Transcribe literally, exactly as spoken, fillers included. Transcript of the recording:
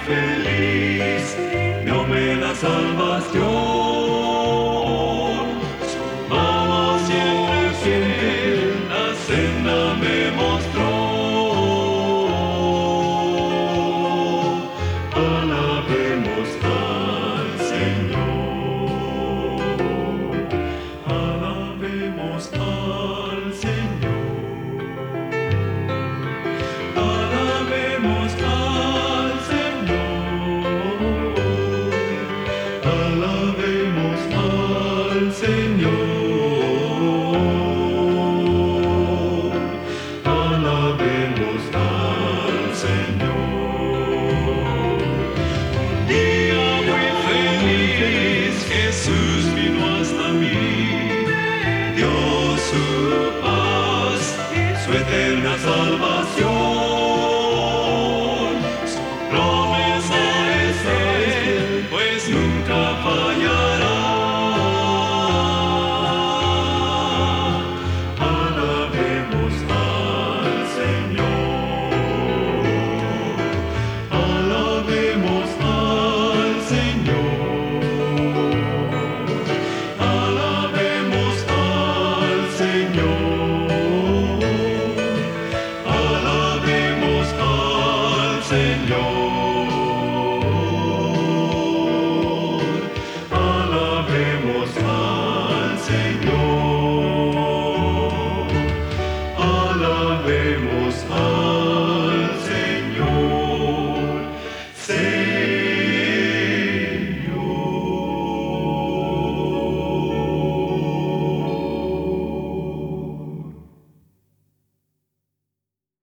feliz, no me da salvación. Su mano siempre fiel, la senda me mostró. Alabemos al Señor, alabemos al Señor, alabemos al Señor, alabemos al Señor, alabemos al Señor. Jesús vino hasta mí, dio su paz, su eterna salvación. Su promesa es Él, pues nunca fallará. Alabemos al Señor, alabemos al Señor. Señor.